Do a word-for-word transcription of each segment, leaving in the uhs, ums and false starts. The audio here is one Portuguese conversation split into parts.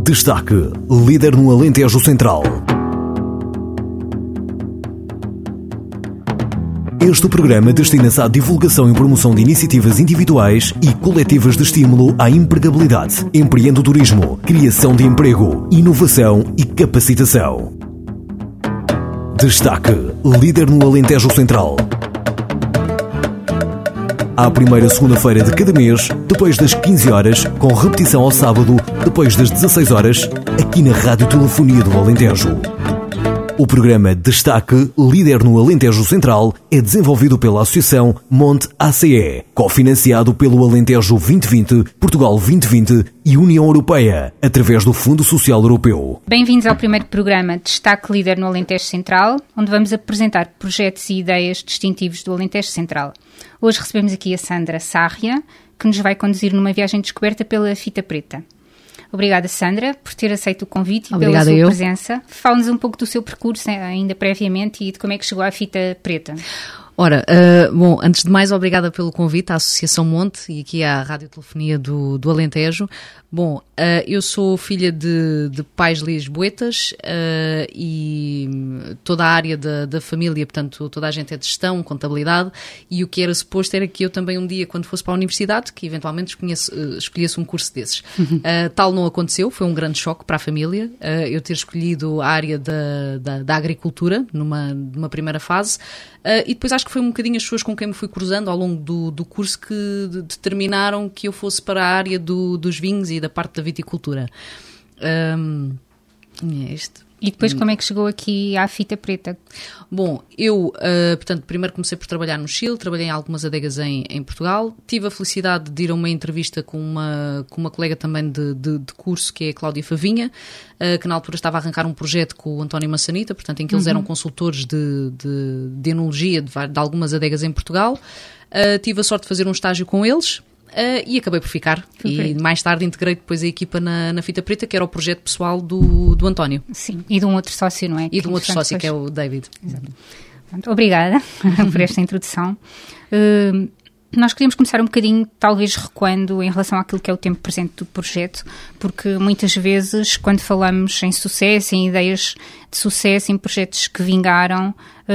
Destaque, líder no Alentejo Central. Este programa destina-se à divulgação e promoção de iniciativas individuais e coletivas de estímulo à empregabilidade, empreendedorismo, criação de emprego, inovação e capacitação. Destaque, líder no Alentejo Central. À primeira segunda-feira de cada mês, depois das quinze horas, com repetição ao sábado, depois das dezasseis horas, aqui na Rádio Telefonia do Alentejo. O programa Destaque, líder no Alentejo Central, é desenvolvido pela Associação Monte A C E, cofinanciado pelo Alentejo vinte vinte, Portugal vinte vinte e União Europeia, através do Fundo Social Europeu. Bem-vindos ao primeiro programa Destaque, líder no Alentejo Central, onde vamos apresentar projetos e ideias distintivos do Alentejo Central. Hoje recebemos aqui a Sandra Sarria, que nos vai conduzir numa viagem de descoberta pela Fita Preta. Obrigada, Sandra, por ter aceito o convite e Obrigada pela sua eu. presença. Fala-nos um pouco do seu percurso, ainda previamente, e de como é que chegou à Fita Preta. Ora, uh, bom, antes de mais, obrigada pelo convite à Associação Monte e aqui à Radiotelefonia do, do Alentejo. Bom, uh, eu sou filha de, de pais lisboetas uh, e toda a área da, da família, portanto, toda a gente é de gestão, contabilidade, e o que era suposto era que eu também um dia, quando fosse para a universidade, que eventualmente escolhesse, uh, escolhesse um curso desses. Uh, tal não aconteceu, foi um grande choque para a família, uh, eu ter escolhido a área da, da, da agricultura numa, numa primeira fase, uh, e depois acho que foi um bocadinho as pessoas com quem me fui cruzando ao longo do, do curso que determinaram que eu fosse para a área do, dos vinhos e da parte da viticultura. Um, é este. E depois como é que chegou aqui à Fita Preta? Bom, eu, uh, portanto, primeiro comecei por trabalhar no Chile, trabalhei em algumas adegas em, em Portugal, tive a felicidade de ir a uma entrevista com uma, com uma colega também de, de, de curso, que é a Cláudia Favinha, uh, que na altura estava a arrancar um projeto com o António Massanita, portanto, em que eles uhum. eram consultores de, de, de enologia de, de algumas adegas em Portugal. Uh, tive a sorte de fazer um estágio com eles. Uh, e acabei por ficar. Perfeito. E mais tarde integrei depois a equipa na, na Fita Preta, que era o projeto pessoal do, do António. Sim, e de um outro sócio, não é? E que de um outro sócio, depois... que é o David. Exato. Pronto, obrigada por esta introdução. Uh, nós queríamos começar um bocadinho, talvez recuando em relação àquilo que é o tempo presente do projeto, porque muitas vezes, quando falamos em sucesso, em ideias de sucesso, em projetos que vingaram,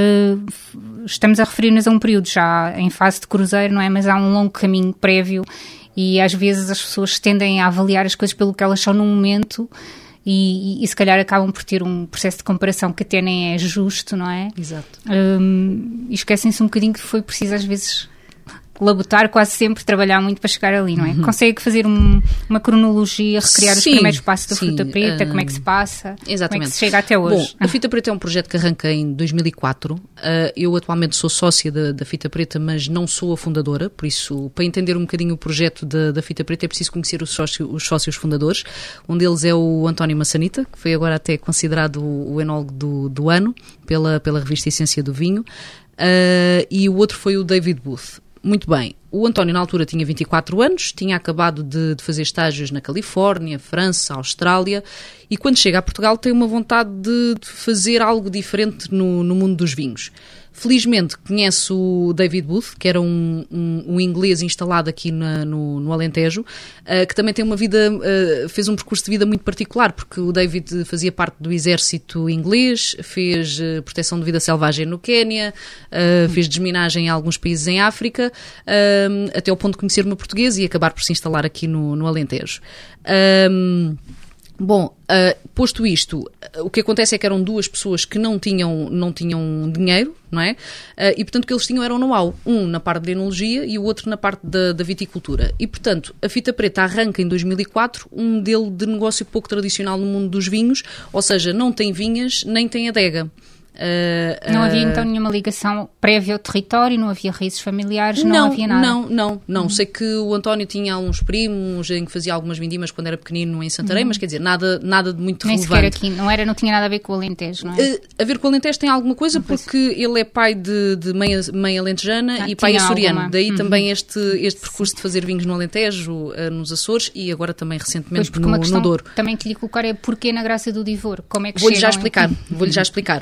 uh, estamos a referir-nos a um período já em fase de cruzeiro, não é? Mas há um longo caminho prévio e às vezes as pessoas tendem a avaliar as coisas pelo que elas são no momento e, e, e se calhar acabam por ter um processo de comparação que até nem é justo, não é? Exato. Um, e esquecem-se um bocadinho que foi preciso às vezes labutar, quase sempre trabalhar muito para chegar ali, não é? Uhum. Consegue fazer um, uma cronologia, recriar sim, os primeiros passos da sim, Fita Preta, uh, como é que se passa, exatamente. Como é que se chega até hoje? Bom, a Fita Preta é um projeto que arranca em dois mil e quatro, uh, eu atualmente sou sócia da, da Fita Preta, mas não sou a fundadora, por isso, para entender um bocadinho o projeto da, da Fita Preta é preciso conhecer os sócios, os sócios fundadores. Um deles é o António Massanita, que foi agora até considerado o, o enólogo do, do ano pela, pela revista Essência do Vinho, uh, e o outro foi o David Booth. Muito bem, o António na altura tinha vinte e quatro anos, tinha acabado de, de fazer estágios na Califórnia, França, Austrália, e quando chega a Portugal tem uma vontade de, de fazer algo diferente no, no mundo dos vinhos. Felizmente conhece o David Booth, que era um, um, um inglês instalado aqui na, no, no Alentejo, uh, que também tem uma vida, uh, fez um percurso de vida muito particular, porque o David fazia parte do exército inglês, fez uh, proteção de vida selvagem no Quénia, uh, fez desminagem em alguns países em África, uh, até ao ponto de conhecer uma portuguesa e acabar por se instalar aqui no, no Alentejo. Um, Bom, uh, posto isto, uh, o que acontece é que eram duas pessoas que não tinham, não tinham dinheiro, não é? Uh, e, portanto, o que eles tinham era um know-how, um na parte da enologia e o outro na parte da, da viticultura. E, portanto, a Fita Preta arranca em dois mil e quatro um modelo de negócio pouco tradicional no mundo dos vinhos, ou seja, não tem vinhas nem tem adega. Uh, não havia então nenhuma ligação prévia ao território, não havia raízes familiares, não, não havia nada? Não, não, não. Uhum. Sei que o António tinha uns primos em que fazia algumas vindimas quando era pequenino em Santarém, uhum. mas quer dizer, nada, nada de muito Nem relevante. Nem sequer aqui, não, era, não tinha nada a ver com o Alentejo, não é? Uh, a ver com o Alentejo tem alguma coisa, não porque ele é pai de, de mãe, mãe alentejana ah, e pai açoriano. Alguma. Daí uhum. também este, este percurso de fazer vinhos no Alentejo, uh, nos Açores e agora também recentemente pois, no, no Douro. Também que lhe colocar é porquê na Graça do Divor, como é que Vou-lhe já chegam explicar, vou-lhe já explicar. Bom,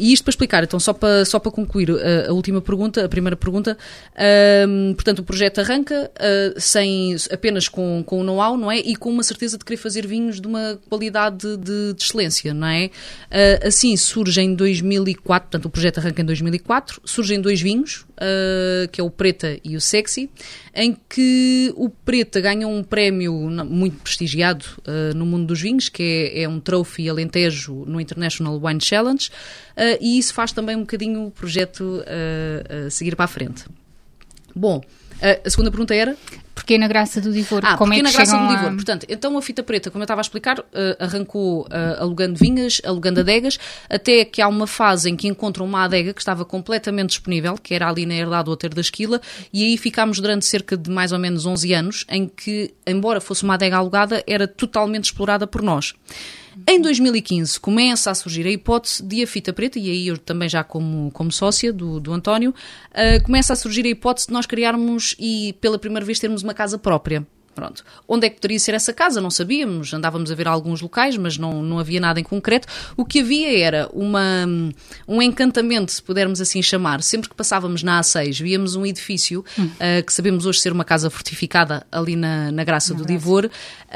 e isto para explicar, então, só para, só para concluir a, a última pergunta, a primeira pergunta, um, portanto, o projeto arranca uh, sem, apenas com, com o know-how, não é? E com uma certeza de querer fazer vinhos de uma qualidade de, de excelência, não é? Uh, assim, surge em dois mil e quatro, portanto, o projeto arranca em dois mil e quatro, surgem dois vinhos, uh, que é o Preta e o Sexy, em que o Preta ganha um prémio muito prestigiado uh, no mundo dos vinhos, que é, é um Trophy Alentejo no International Wine Challenge, uh, e isso faz também um bocadinho o projeto uh, uh, seguir para a frente. Bom, uh, a segunda pergunta era... Porque na Graça do Divor, ah, como é que na Graça chegam do Divor. a... Portanto, então a Fita Preta, como eu estava a explicar, uh, arrancou uh, alugando vinhas, alugando adegas, até que há uma fase em que encontram uma adega que estava completamente disponível, que era ali na herdade do Outeiro da Esquila, e aí ficámos durante cerca de mais ou menos onze anos, em que, embora fosse uma adega alugada, era totalmente explorada por nós. Em dois mil e quinze começa a surgir a hipótese de a Fita Preta, e aí eu também já como, como sócia do, do António, uh, começa a surgir a hipótese de nós criarmos e pela primeira vez termos uma casa própria. Pronto. Onde é que poderia ser essa casa? Não sabíamos, andávamos a ver alguns locais, mas não, não havia nada em concreto. O que havia era uma, um encantamento, se pudermos assim chamar. Sempre que passávamos na A seis, víamos um edifício, hum. uh, que sabemos hoje ser uma casa fortificada ali na, na Graça na do Graça. Divor,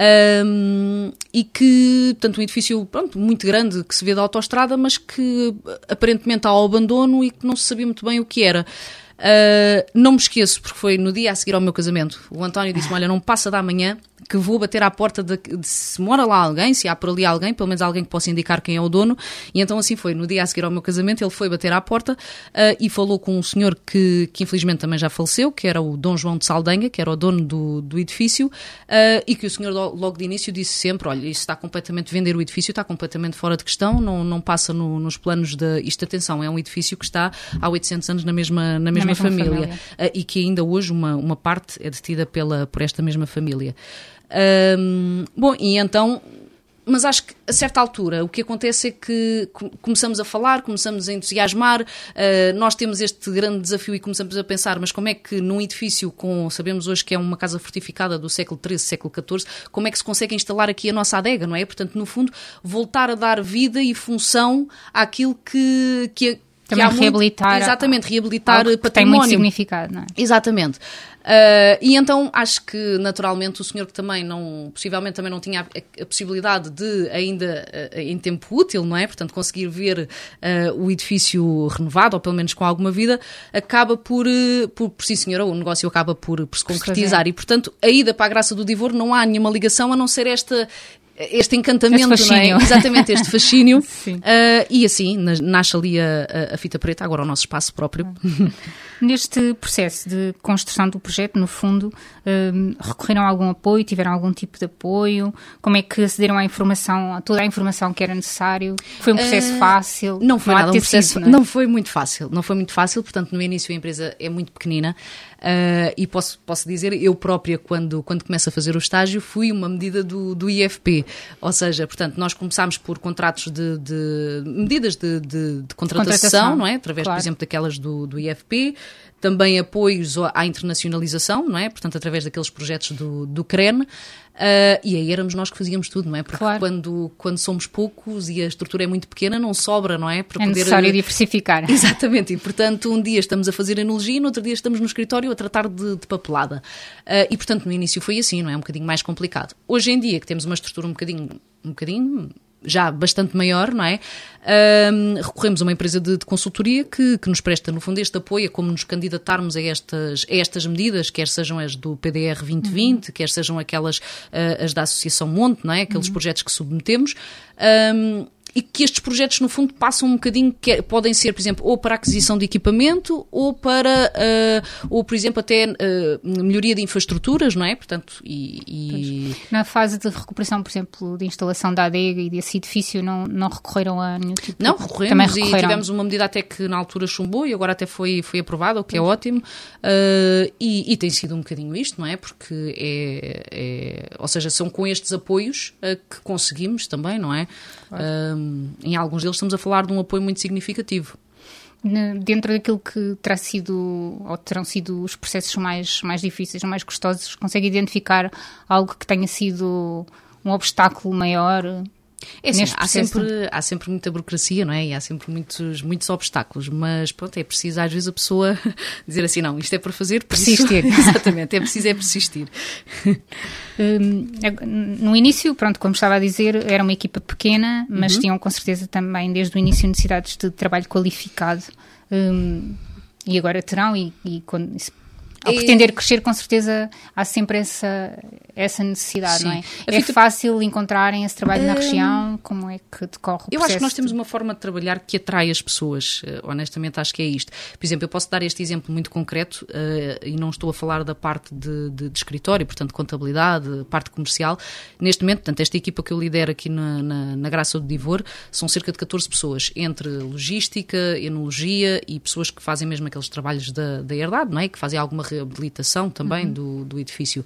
um, e que, portanto, um edifício pronto, muito grande, que se vê da autoestrada, mas que aparentemente há ao abandono e que não se sabia muito bem o que era. Uh, não me esqueço, porque foi no dia a seguir ao meu casamento. O António disse-me, olha, não passa da manhã que vou bater à porta de, de se mora lá alguém, se há por ali alguém, pelo menos alguém que possa indicar quem é o dono. E então assim foi, no dia a seguir ao meu casamento ele foi bater à porta uh, e falou com um senhor que, que infelizmente também já faleceu, que era o Dom João de Saldanha, que era o dono do, do edifício, uh, e que o senhor logo de início disse sempre, olha, isso está completamente, vender o edifício está completamente fora de questão, não, não passa no, nos planos de, isto atenção, é um edifício que está há oitocentos anos na mesma, na mesma, na mesma família, família. Uh, e que ainda hoje uma, uma parte é detida pela, por esta mesma família. Um, bom, e então, mas acho que a certa altura o que acontece é que começamos a falar, começamos a entusiasmar, uh, nós temos este grande desafio e começamos a pensar, mas como é que num edifício com, sabemos hoje que é uma casa fortificada do século treze, século catorze, como é que se consegue instalar aqui a nossa adega, não é? Portanto, no fundo, voltar a dar vida e função àquilo que... que Também que há reabilitar. Muito, exatamente, reabilitar algo que património. Tem muito significado, não é? Exatamente. Uh, e então acho que naturalmente o senhor que também não, possivelmente também não tinha a, a possibilidade de ainda uh, em tempo útil, não é? Portanto, conseguir ver uh, o edifício renovado, ou pelo menos com alguma vida, acaba por, uh, por, por sim senhora, o negócio acaba por, por se concretizar. E portanto, a ida para a Graça do Divor não há nenhuma ligação a não ser esta... este encantamento, este fascínio. Não é? Exatamente, este fascínio. uh, e assim, nasce ali a, a Fita Preta, agora o nosso espaço próprio. Neste processo de construção do projeto, no fundo, um, recorreram a algum apoio, tiveram algum tipo de apoio? Como é que acederam à informação, a toda a informação que era necessário? Foi um processo uh, fácil? Não foi não nada um processo, sido, não, é? não foi muito fácil, não foi muito fácil, portanto no início a empresa é muito pequenina, uh, e posso, posso dizer, eu própria quando, quando começo a fazer o estágio fui uma medida do, do I F P, ou seja, portanto nós começámos por contratos de, de medidas de, de, de contratação, contratação, não é? Através, claro. Por exemplo, daquelas do, do I F P, também apoios à internacionalização, não é? Portanto, através daqueles projetos do, do C R E N, uh, e aí éramos nós que fazíamos tudo, não é? Porque claro. quando, quando somos poucos e a estrutura é muito pequena, não sobra, não é? Para é poder... necessário diversificar. Exatamente, e portanto um dia estamos a fazer enologia e no outro dia estamos no escritório a tratar de, de papelada. Uh, e portanto no início foi assim, não é? Um bocadinho mais complicado. Hoje em dia que temos uma estrutura um bocadinho... Um bocadinho já bastante maior, não é? Um, recorremos a uma empresa de, de consultoria que, que nos presta, no fundo, este apoio a como nos candidatarmos a estas, a estas medidas, quer sejam as do P D R vinte vinte, uhum. quer sejam aquelas uh, as da Associação Monte, não é? Aqueles uhum. projetos que submetemos. Um, e que estes projetos, no fundo, passam um bocadinho, que podem ser, por exemplo, ou para a aquisição de equipamento, ou para, uh, ou por exemplo, até uh, melhoria de infraestruturas, não é? Portanto, e, e... Na fase de recuperação, por exemplo, de instalação da adega e desse edifício, não, não recorreram a nenhum tipo de... Não, recorremos e tivemos uma medida até que na altura chumbou e agora até foi, foi aprovada, o que é pois. ótimo, uh, e, e tem sido um bocadinho isto, não é? Porque é, é ou seja, são com estes apoios uh, que conseguimos também, não é? Claro. Um, em alguns deles estamos a falar de um apoio muito significativo. Dentro daquilo que terá sido, ou terão sido os processos mais, mais difíceis, mais custosos, consegue identificar algo que tenha sido um obstáculo maior É assim, há sempre, há sempre muita burocracia, não é? E há sempre muitos, muitos obstáculos, mas pronto, é preciso às vezes a pessoa dizer assim, não, isto é para fazer, persistir. Isso, exatamente, é preciso é persistir. Um, no início, pronto, como estava a dizer, era uma equipa pequena, mas uhum. tinham com certeza também desde o início necessidades de trabalho qualificado, um, e agora terão, e, e quando isso, ao pretender crescer, com certeza há sempre essa, essa necessidade, Sim. não é? A é fita... fácil encontrarem esse trabalho na região? Como é que decorre o Eu acho que nós temos uma forma de trabalhar que atrai as pessoas, honestamente acho que é isto. Por exemplo, eu posso dar este exemplo muito concreto, uh, e não estou a falar da parte de, de, de escritório, portanto contabilidade, parte comercial. Neste momento, portanto, esta equipa que eu lidero aqui na, na, na Graça do Divor são cerca de catorze pessoas, entre logística, enologia e pessoas que fazem mesmo aqueles trabalhos da, da herdade, não é? Que fazem alguma reabilitação também uhum. do, do edifício.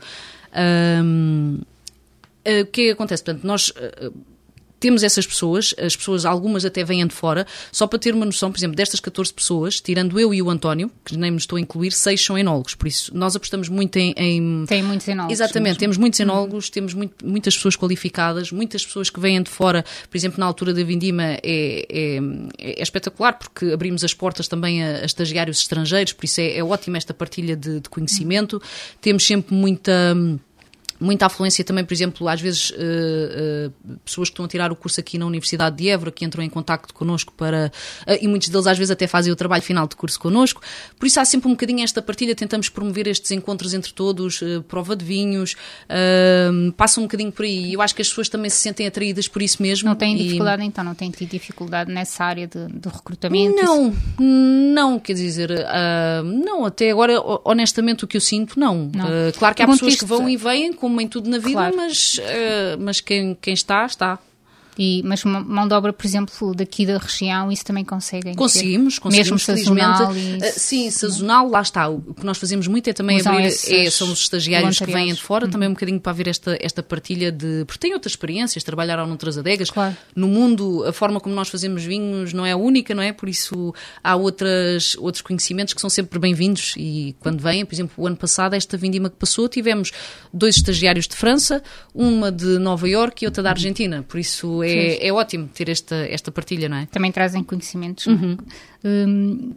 Um, uh, o que é que acontece? Portanto, nós uh, temos essas pessoas, as pessoas, algumas até vêm de fora, só para ter uma noção, por exemplo, destas catorze pessoas, tirando eu e o António, que nem me estou a incluir, seis são enólogos, por isso nós apostamos muito em... em... Tem muitos enólogos. Exatamente, mesmo. Temos muitos enólogos, uhum. temos muito, muitas pessoas qualificadas, muitas pessoas que vêm de fora, por exemplo, na altura da vindima é, é, é espetacular, porque abrimos as portas também a, a estagiários estrangeiros, por isso é, é ótima esta partilha de, de conhecimento. Uhum. Temos sempre muita... Muita afluência também, por exemplo, às vezes uh, uh, pessoas que estão a tirar o curso aqui na Universidade de Évora, que entram em contacto connosco para... Uh, e muitos deles às vezes até fazem o trabalho final de curso connosco. Por isso há sempre um bocadinho esta partilha, tentamos promover estes encontros entre todos, uh, prova de vinhos, uh, passa um bocadinho por aí. Eu acho que as pessoas também se sentem atraídas por isso mesmo. Não têm e... dificuldade então? Não têm tido dificuldade nessa área de, de recrutamento? Não, isso? não, quer dizer, uh, não, até agora, honestamente, o que eu sinto, não. não. Uh, claro que há pessoas que vão e vêm com em tudo na vida, claro. mas, uh, mas quem, quem está, está. E, mas mão de obra, por exemplo, daqui da região, isso também conseguem? Conseguimos, ter? conseguimos, mesmo sazonal e... uh, Sim, sazonal, lá está. O que nós fazemos muito é também Usam abrir, é, são os estagiários que vêm de fora, uhum. também um bocadinho para haver esta, esta partilha de... Porque têm outras experiências, trabalharam noutras adegas. Claro. No mundo, a forma como nós fazemos vinhos não é a única, não é? Por isso há outras, outros conhecimentos que são sempre bem-vindos e quando vêm, por exemplo, o ano passado, esta vindima que passou, tivemos dois estagiários de França, uma de Nova Iorque e outra da Argentina. Por isso é, é ótimo ter esta, esta partilha, não é? Também trazem conhecimentos, uhum. não é? Um,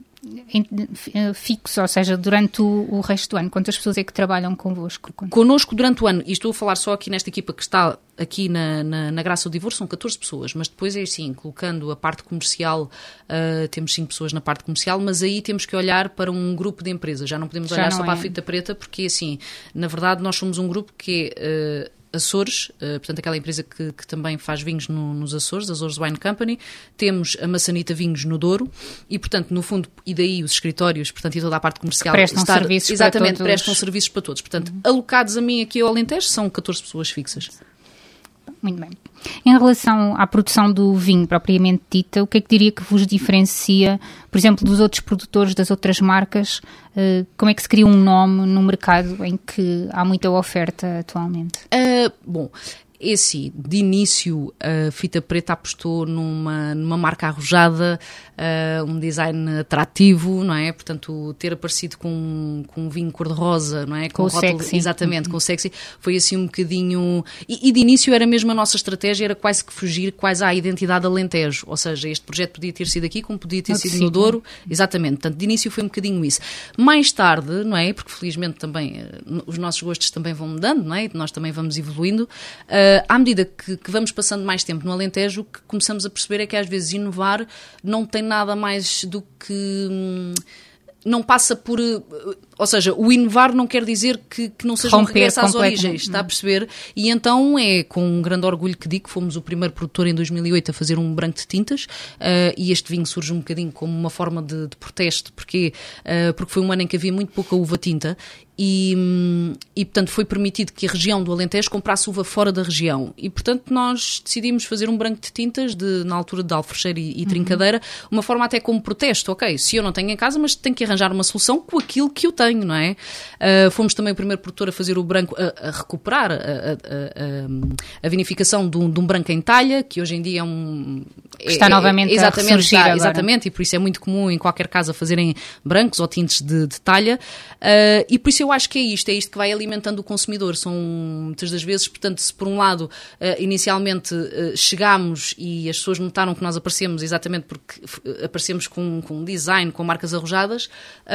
fixos, ou seja, durante o, o resto do ano, quantas pessoas é que trabalham convosco? Connosco durante o ano, e estou a falar só aqui nesta equipa que está aqui na, na, na Graça do Divor, são catorze pessoas, mas depois é assim, colocando a parte comercial, uh, temos cinco pessoas na parte comercial, mas aí temos que olhar para um grupo de empresas, já não podemos já olhar não só é. para a Fita Preta, porque assim, na verdade nós somos um grupo que é... Uh, Açores, uh, portanto aquela empresa que, que também faz vinhos no, nos Açores, Açores Wine Company, temos a Maçanita Vinhos no Douro e, portanto, no fundo, e daí os escritórios, portanto, e toda a parte comercial... Prestam estar, serviços exatamente, para todos. prestam serviços para todos. Portanto, uhum. alocados a mim aqui ao Alentejo, são catorze pessoas fixas. Muito bem. Em relação à produção do vinho propriamente dita, o que é que diria que vos diferencia, por exemplo, dos outros produtores, das outras marcas? Como é que se cria um nome no mercado em que há muita oferta atualmente? Uh, bom... Esse, de início, a Fita Preta apostou numa, numa marca arrojada, uh, um design atrativo, não é? Portanto, ter aparecido com, com um vinho cor-de-rosa, não é? Com, com o rótulo, sexy. Exatamente, uhum. com o sexy. Foi assim um bocadinho... E, e de início era mesmo a nossa estratégia, era quase que fugir quase à identidade Alentejo. Ou seja, este projeto podia ter sido aqui, como podia ter no sido no Douro. Exatamente. Portanto, de início foi um bocadinho isso. Mais tarde, não é? Porque felizmente também uh, os nossos gostos também vão mudando, não é? Nós também vamos evoluindo. Uh, À medida que, que vamos passando mais tempo no Alentejo, o que começamos a perceber é que às vezes inovar não tem nada mais do que... Hum, não passa por... Ou seja, o inovar não quer dizer que, que não seja um regresso às origens, está a perceber? E então é com um grande orgulho que digo que fomos o primeiro produtor em dois mil e oito a fazer um branco de tintas uh, e este vinho surge um bocadinho como uma forma de, de protesto, porque, uh, porque foi um ano em que havia muito pouca uva tinta e, e, portanto, foi permitido que a região do Alentejo comprasse uva fora da região e, portanto, nós decidimos fazer um branco de tintas de, na altura de Alfrecheiro e, e Trincadeira, uma forma até como protesto, ok, se eu não tenho em casa, mas tenho que arranjar uma solução com aquilo que eu tenho. tenho, não é? Uh, fomos também o primeiro produtor a fazer o branco, a, a recuperar a, a, a, a vinificação de um, de um branco em talha, que hoje em dia é um... Que está é, novamente é, exatamente, a ressurgir está, exatamente, e por isso é muito comum em qualquer casa fazerem brancos ou tintes de, de talha, uh, e por isso eu acho que é isto, é isto que vai alimentando o consumidor. São muitas das vezes, portanto, se por um lado uh, inicialmente uh, chegámos e as pessoas notaram que nós aparecemos exatamente porque aparecemos com, com design, com marcas arrojadas,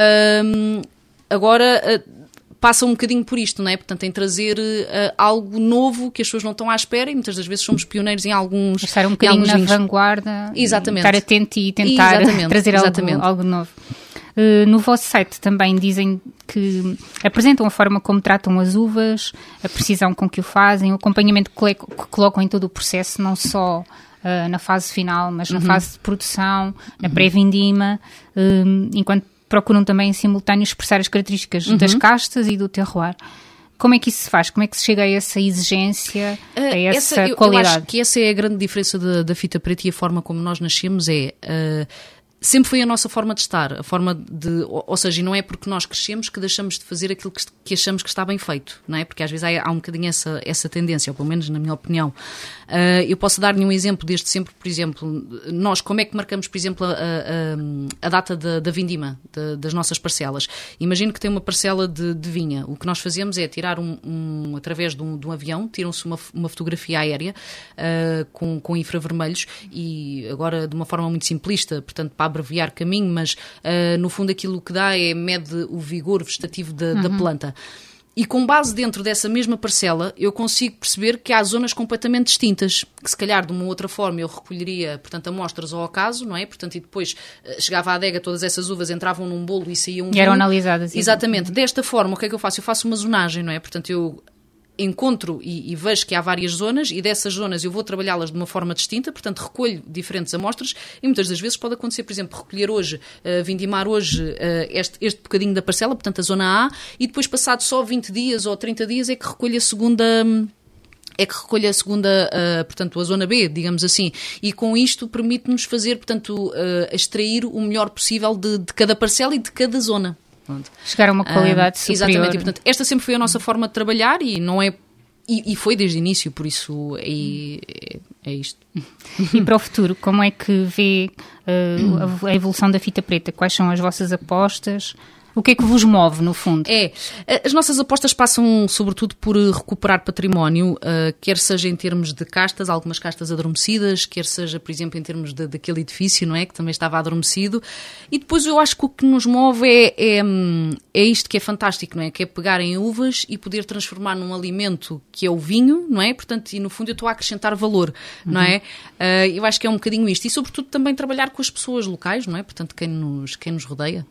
uh, agora... Uh, passa um bocadinho por isto, não é? Portanto, em trazer uh, algo novo que as pessoas não estão à espera, e muitas das vezes somos pioneiros em alguns... Estar um bocadinho na vanguarda, exatamente. Estar atento e tentar exatamente. trazer exatamente. Algo, algo novo. Uh, no vosso site também dizem que apresentam a forma como tratam as uvas, a precisão com que o fazem, o acompanhamento que, que colocam em todo o processo, não só uh, na fase final, mas na uhum. fase de produção, na uhum. pré-vindima, uh, enquanto procuram também em simultâneo expressar as características uhum. das castas e do terroir. Como é que isso se faz? Como é que se chega a essa exigência, uh, a essa, essa eu, qualidade? Eu acho que essa é a grande diferença da, da Fita Preta, e a forma como nós nascemos é... Uh, sempre foi a nossa forma de estar, a forma de, ou, ou seja, não é porque nós crescemos que deixamos de fazer aquilo que, que achamos que está bem feito, não é? Porque às vezes há, há um bocadinho essa, essa tendência, ou pelo menos na minha opinião. Uh, eu posso dar-lhe um exemplo desde sempre, por exemplo, nós como é que marcamos, por exemplo, a, a, a data da, da vindima, de, das nossas parcelas. Imagino que tem uma parcela de, de vinha. O que nós fazemos é tirar um, um através de um, de um avião, tiram-se uma, uma fotografia aérea uh, com, com infravermelhos, e agora de uma forma muito simplista, portanto, para abreviar caminho, mas uh, no fundo aquilo que dá é mede o vigor vegetativo da, uhum. da planta. E com base dentro dessa mesma parcela, eu consigo perceber que há zonas completamente distintas, que se calhar de uma outra forma eu recolheria, portanto, amostras ao acaso, não é? Portanto, e depois uh, chegava à adega, todas essas uvas entravam num bolo e saíam um E eram analisadas. Exatamente. Uhum. Desta forma, o que é que eu faço? Eu faço uma zonagem, não é? Portanto, eu encontro e, e vejo que há várias zonas, e dessas zonas eu vou trabalhá-las de uma forma distinta, portanto recolho diferentes amostras, e muitas das vezes pode acontecer, por exemplo, recolher hoje, uh, vindimar hoje uh, este, este bocadinho da parcela, portanto a zona A, e depois passado só vinte dias ou trinta dias é que recolho a segunda... é que recolhe a segunda, uh, portanto, a zona B, digamos assim, e com isto permite-nos fazer, portanto, uh, extrair o melhor possível de, de cada parcela e de cada zona. Chegar a uma qualidade um, superior. Exatamente, e, portanto, esta sempre foi a nossa forma de trabalhar, e não é e, e foi desde o início, por isso é, é, é isto. E para o futuro, como é que vê uh, a evolução da Fita Preta? Quais são as vossas apostas? O que é que vos move, no fundo? É, as nossas apostas passam sobretudo por recuperar património, uh, quer seja em termos de castas, algumas castas adormecidas, quer seja, por exemplo, em termos de, daquele edifício, não é? Que também estava adormecido. E depois eu acho que o que nos move é, é, é isto que é fantástico, não é? Que é pegar em uvas e poder transformar num alimento que é o vinho, não é? Portanto, e no fundo eu estou a acrescentar valor, uhum. não é? Uh, eu acho que é um bocadinho isto. E sobretudo também trabalhar com as pessoas locais, não é? Portanto, quem nos, quem nos rodeia.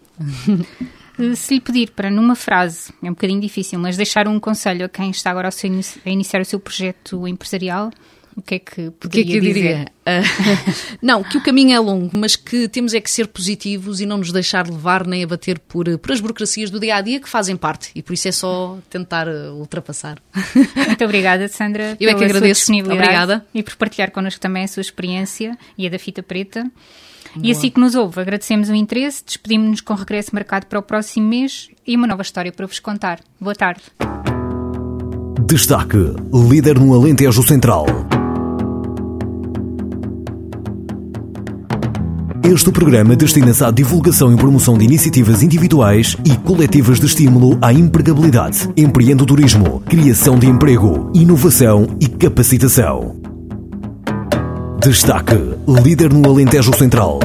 Se lhe pedir para, numa frase, é um bocadinho difícil, mas deixar um conselho a quem está agora a, seu, a iniciar o seu projeto empresarial, o que é que poderia dizer? O que é que eu diria? Uh, não, que o caminho é longo, mas que temos é que ser positivos e não nos deixar levar nem abater por, por as burocracias do dia-a-dia que fazem parte, e por isso é só tentar ultrapassar. Muito obrigada, Sandra, eu é que agradeço. Sua disponibilidade. Obrigada. E por partilhar connosco também a sua experiência e a da Fita Preta. Boa. E assim que nos ouve, agradecemos o interesse, despedimos-nos com regresso marcado para o próximo mês e uma nova história para vos contar. Boa tarde. Destaque: líder no Alentejo Central. Este programa destina-se à divulgação e promoção de iniciativas individuais e coletivas de estímulo à empregabilidade, empreendedorismo, criação de emprego, inovação e capacitação. Destaque: líder no Alentejo Central.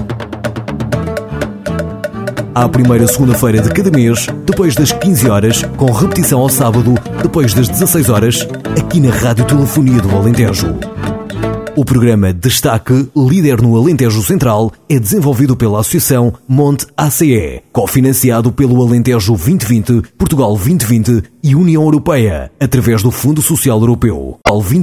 À primeira segunda-feira de cada mês, depois das quinze horas, com repetição ao sábado, depois das dezasseis horas, aqui na Rádio Telefonia do Alentejo. O programa Destaque, líder no Alentejo Central, é desenvolvido pela Associação Monte A C E, cofinanciado pelo Alentejo vinte vinte, Portugal vinte vinte e União Europeia, através do Fundo Social Europeu. Ao vinte